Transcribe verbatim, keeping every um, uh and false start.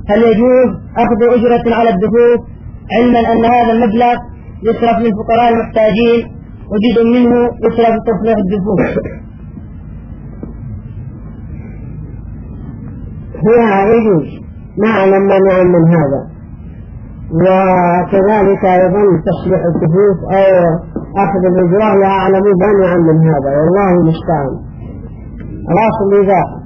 هل يجوز أخذ أجرة على الدفوف علما أن هذا المبلغ يصرف للفقراء المحتاجين وجزء منه يصرف لتصليح الدفوف؟ هي يجوز، نعلم مانع من هذا، وكذلك أيضا تصليح الدفوف أو أخذ الأجرة لا أعلم مانعا من هذا، والله المستعان. الأصل إذا